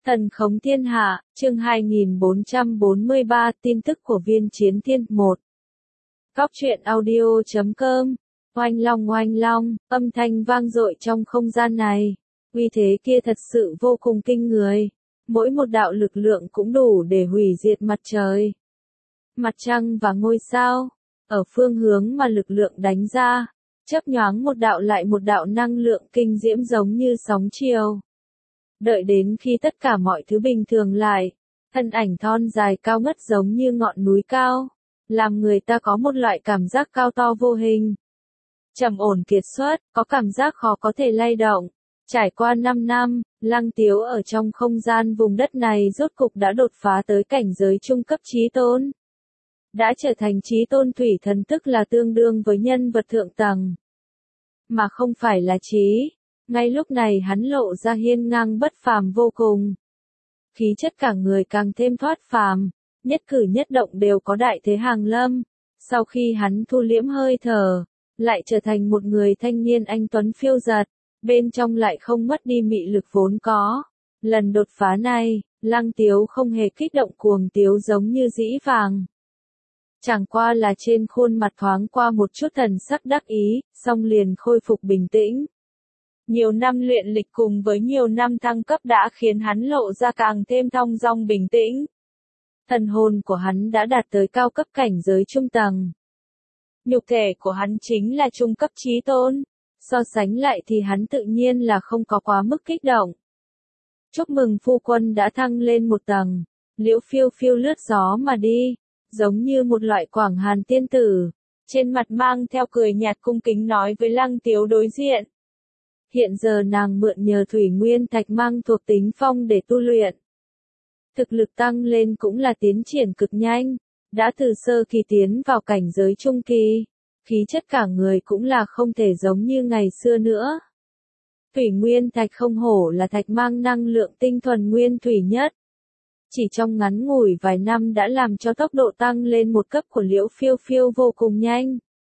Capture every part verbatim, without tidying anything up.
Thần khống thiên hạ, chương hai nghìn bốn trăm bốn mươi ba, tin tức của viên chiến thiên, một. Góc truyện audio chấm com, oanh long oanh long, âm thanh vang dội trong không gian này. Uy thế kia thật sự vô cùng kinh người. Mỗi một đạo lực lượng cũng đủ để hủy diệt mặt trời, mặt trăng và ngôi sao. Ở phương hướng mà lực lượng đánh ra, chớp nhoáng một đạo lại một đạo năng lượng kinh diễm giống như sóng chiều. Đợi đến khi tất cả mọi thứ bình thường lại, thân ảnh thon dài cao ngất giống như ngọn núi cao, làm người ta có một loại cảm giác cao to vô hình. Trầm ổn kiệt xuất, có cảm giác khó có thể lay động. Trải qua năm năm, Lăng Tiếu ở trong không gian vùng đất này rốt cục đã đột phá tới cảnh giới trung cấp chí tôn. Đã trở thành chí tôn thủy thần, tức là tương đương với nhân vật thượng tầng, mà không phải là chí. Ngay lúc này hắn lộ ra hiên ngang bất phàm vô cùng. Khí chất cả người càng thêm thoát phàm, nhất cử nhất động đều có đại thế hàng lâm. Sau khi hắn thu liễm hơi thở, lại trở thành một người thanh niên anh tuấn phiêu dật, bên trong lại không mất đi mị lực vốn có. Lần đột phá này, Lăng Tiếu không hề kích động cuồng tiếu giống như dĩ vãng. Chẳng qua là trên khuôn mặt thoáng qua một chút thần sắc đắc ý, xong liền khôi phục bình tĩnh. Nhiều năm luyện lịch cùng với nhiều năm thăng cấp đã khiến hắn lộ ra càng thêm thong dong bình tĩnh. Thần hồn của hắn đã đạt tới cao cấp cảnh giới trung tầng. Nhục thể của hắn chính là trung cấp chí tôn. So sánh lại thì hắn tự nhiên là không có quá mức kích động. Chúc mừng phu quân đã thăng lên một tầng. Liễu Phiêu Phiêu lướt gió mà đi, giống như một loại quảng hàn tiên tử. Trên mặt mang theo cười nhạt cung kính nói với Lăng Tiếu đối diện. Hiện giờ nàng mượn nhờ thủy nguyên thạch mang thuộc tính phong để tu luyện. Thực lực tăng lên cũng là tiến triển cực nhanh, đã từ sơ kỳ tiến vào cảnh giới trung kỳ, khí chất cả người cũng là không thể giống như ngày xưa nữa. Thủy nguyên thạch không hổ là thạch mang năng lượng tinh thuần nguyên thủy nhất. Chỉ trong ngắn ngủi vài năm đã làm cho tốc độ tăng lên một cấp của Liễu Phiêu Phiêu vô cùng nhanh.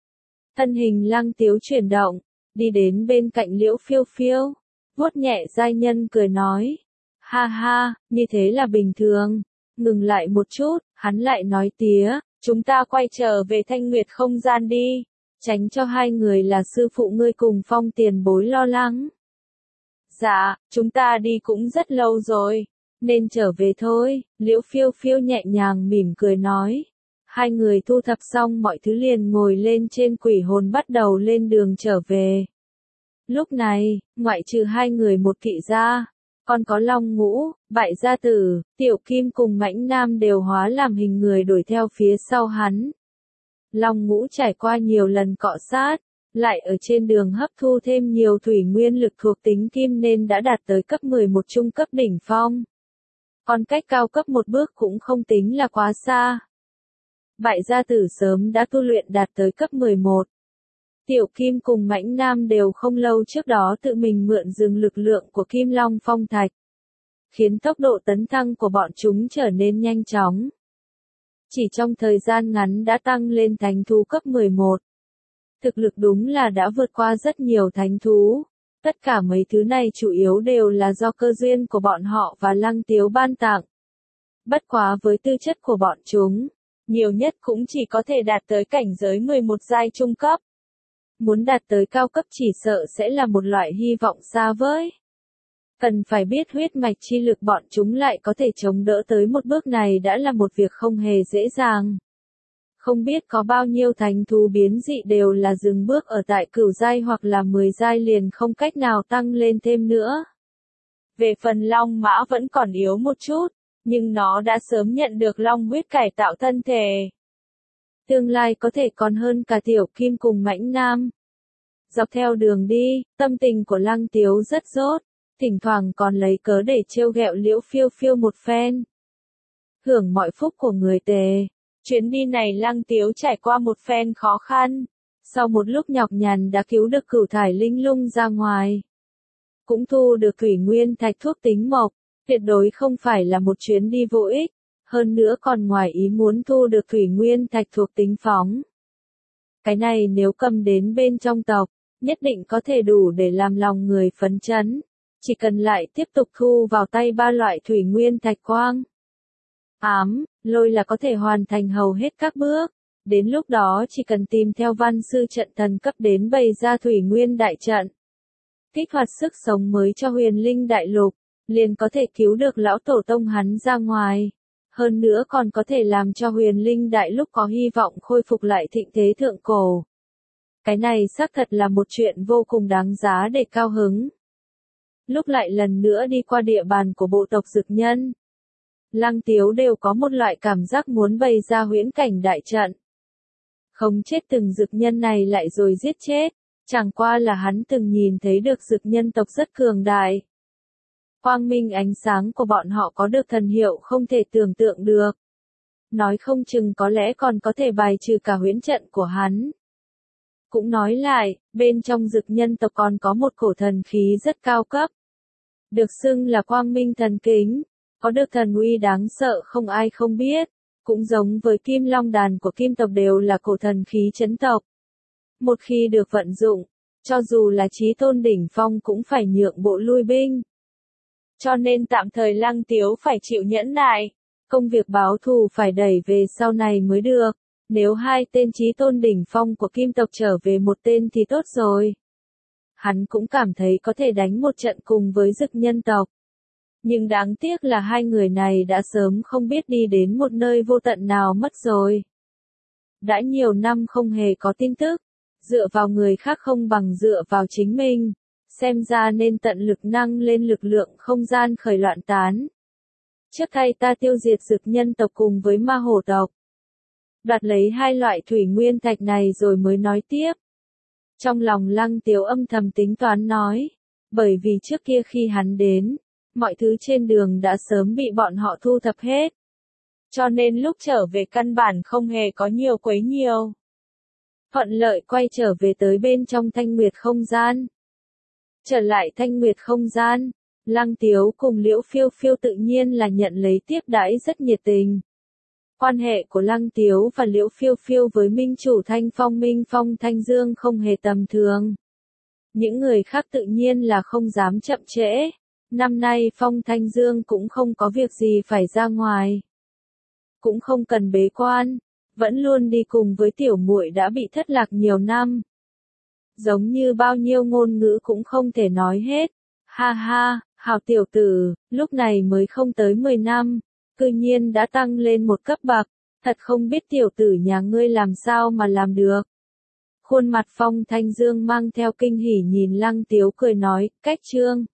Thân hình Lăng Tiếu chuyển động, đi đến bên cạnh Liễu Phiêu Phiêu, vuốt nhẹ giai nhân cười nói. Ha ha, như thế là bình thường. Ngừng lại một chút, hắn lại nói tía, chúng ta quay trở về Thanh Nguyệt không gian đi, tránh cho hai người là sư phụ ngươi cùng Phong tiền bối lo lắng. Dạ, chúng ta đi cũng rất lâu rồi, nên trở về thôi, Liễu Phiêu Phiêu nhẹ nhàng mỉm cười nói. Hai người thu thập xong mọi thứ liền ngồi lên trên quỷ hồn bắt đầu lên đường trở về. Lúc này, ngoại trừ hai người một kỵ ra, còn có Long Ngũ, Bại Gia Tử, Tiểu Kim cùng Mãnh Nam đều hóa làm hình người đuổi theo phía sau hắn. Long Ngũ trải qua nhiều lần cọ sát, lại ở trên đường hấp thu thêm nhiều thủy nguyên lực thuộc tính kim nên đã đạt tới cấp mười một trung cấp đỉnh phong. Còn cách cao cấp một bước cũng không tính là quá xa. Bại Gia Tử sớm đã tu luyện đạt tới cấp mười một. Tiểu Kim cùng Mãnh Nam đều không lâu trước đó tự mình mượn dừng lực lượng của Kim Long Phong Thạch, khiến tốc độ tấn thăng của bọn chúng trở nên nhanh chóng. Chỉ trong thời gian ngắn đã tăng lên thánh thú cấp mười một. Thực lực đúng là đã vượt qua rất nhiều thánh thú. Tất cả mấy thứ này chủ yếu đều là do cơ duyên của bọn họ và Lăng Tiếu ban tặng. Bất quá với tư chất của bọn chúng, nhiều nhất cũng chỉ có thể đạt tới cảnh giới mười một giai trung cấp. Muốn đạt tới cao cấp chỉ sợ sẽ là một loại hy vọng xa vời. Cần phải biết huyết mạch chi lực bọn chúng lại có thể chống đỡ tới một bước này đã là một việc không hề dễ dàng. Không biết có bao nhiêu thánh thú biến dị đều là dừng bước ở tại cửu giai hoặc là mười giai liền không cách nào tăng lên thêm nữa. Về phần Long Mã vẫn còn yếu một chút, nhưng nó đã sớm nhận được Long huyết cải tạo thân thể. Tương lai có thể còn hơn cả Tiểu Kim cùng Mãnh Nam. Dọc theo đường đi, tâm tình của Lăng Tiếu rất dốt, thỉnh thoảng còn lấy cớ để trêu ghẹo Liễu Phiêu Phiêu một phen. Hưởng mọi phúc của người tề. Chuyến đi này Lăng Tiếu trải qua một phen khó khăn. Sau một lúc nhọc nhằn đã cứu được Cửu Thải Linh Lung ra ngoài. Cũng thu được thủy nguyên thạch thuốc tính mộc. Tuyệt đối không phải là một chuyến đi vô ích. Hơn nữa còn ngoài ý muốn thu được thủy nguyên thạch thuộc tính phóng. Cái này nếu cầm đến bên trong tộc, nhất định có thể đủ để làm lòng người phấn chấn. chỉ cần lại tiếp tục thu vào tay ba loại thủy nguyên thạch quang, ám, lôi là có thể hoàn thành hầu hết các bước. Đến lúc đó chỉ cần tìm theo văn sư trận thần cấp đến bày ra thủy nguyên đại trận, kích hoạt sức sống mới cho huyền linh đại lục, liền có thể cứu được lão tổ tông hắn ra ngoài. Hơn nữa còn có thể làm cho huyền linh đại lục có hy vọng khôi phục lại thịnh thế thượng cổ. Cái này xác thật là một chuyện vô cùng đáng giá để cao hứng. Lúc lại lần nữa đi qua địa bàn của bộ tộc Dực Nhân, Lăng Tiếu đều có một loại cảm giác muốn bày ra huyễn cảnh đại trận. Không chết từng Dực Nhân này lại rồi giết chết, chẳng qua là hắn từng nhìn thấy được Dực Nhân tộc rất cường đại. Quang minh ánh sáng của bọn họ có được thần hiệu không thể tưởng tượng được. Nói không chừng có lẽ còn có thể bài trừ cả huyễn trận của hắn. Cũng nói lại, bên trong Dực Nhân tộc còn có một cổ thần khí rất cao cấp. Được xưng là quang minh thần kính, có được thần uy đáng sợ không ai không biết. Cũng giống với kim long đàn của kim tộc đều là cổ thần khí chấn tộc. Một khi được vận dụng, cho dù là chí tôn đỉnh phong cũng phải nhượng bộ lui binh. Cho nên tạm thời Lăng Tiếu phải chịu nhẫn nại, công việc báo thù phải đẩy về sau này mới được. Nếu hai tên chí tôn đỉnh phong của kim tộc trở về một tên thì tốt rồi. Hắn cũng cảm thấy có thể đánh một trận cùng với Dực Nhân tộc. Nhưng đáng tiếc là hai người này đã sớm không biết đi đến một nơi vô tận nào mất rồi. Đã nhiều năm không hề có tin tức, dựa vào người khác không bằng dựa vào chính mình, xem ra nên tận lực năng lên lực lượng không gian khởi loạn tán. Trước thay ta tiêu diệt Dực Nhân tộc cùng với ma hổ tộc. Đoạt lấy hai loại thủy nguyên thạch này rồi mới nói tiếp. Trong lòng Lăng Tiếu âm thầm tính toán nói, bởi vì trước kia khi hắn đến, mọi thứ trên đường đã sớm bị bọn họ thu thập hết. Cho nên lúc trở về căn bản không hề có nhiều quấy nhiều. Thuận lợi quay trở về tới bên trong Thanh Nguyệt không gian. Trở lại Thanh Nguyệt không gian, Lăng Tiếu cùng Liễu Phiêu Phiêu tự nhiên là nhận lấy tiếp đãi rất nhiệt tình. Quan hệ của Lăng Tiếu và Liễu Phiêu Phiêu với minh chủ Thanh Phong Minh Phong Thanh Dương không hề tầm thường. Những người khác tự nhiên là không dám chậm trễ. Năm nay Phong Thanh Dương cũng không có việc gì phải ra ngoài. Cũng không cần bế quan, vẫn luôn đi cùng với tiểu muội đã bị thất lạc nhiều năm. Giống như bao nhiêu ngôn ngữ cũng không thể nói hết. Ha ha, hào tiểu tử, lúc này mới không tới mười năm, cư nhiên đã tăng lên một cấp bậc, thật không biết tiểu tử nhà ngươi làm sao mà làm được. Khuôn mặt Phong Thanh Dương mang theo kinh hỉ nhìn Lăng Tiếu cười nói, cách chương.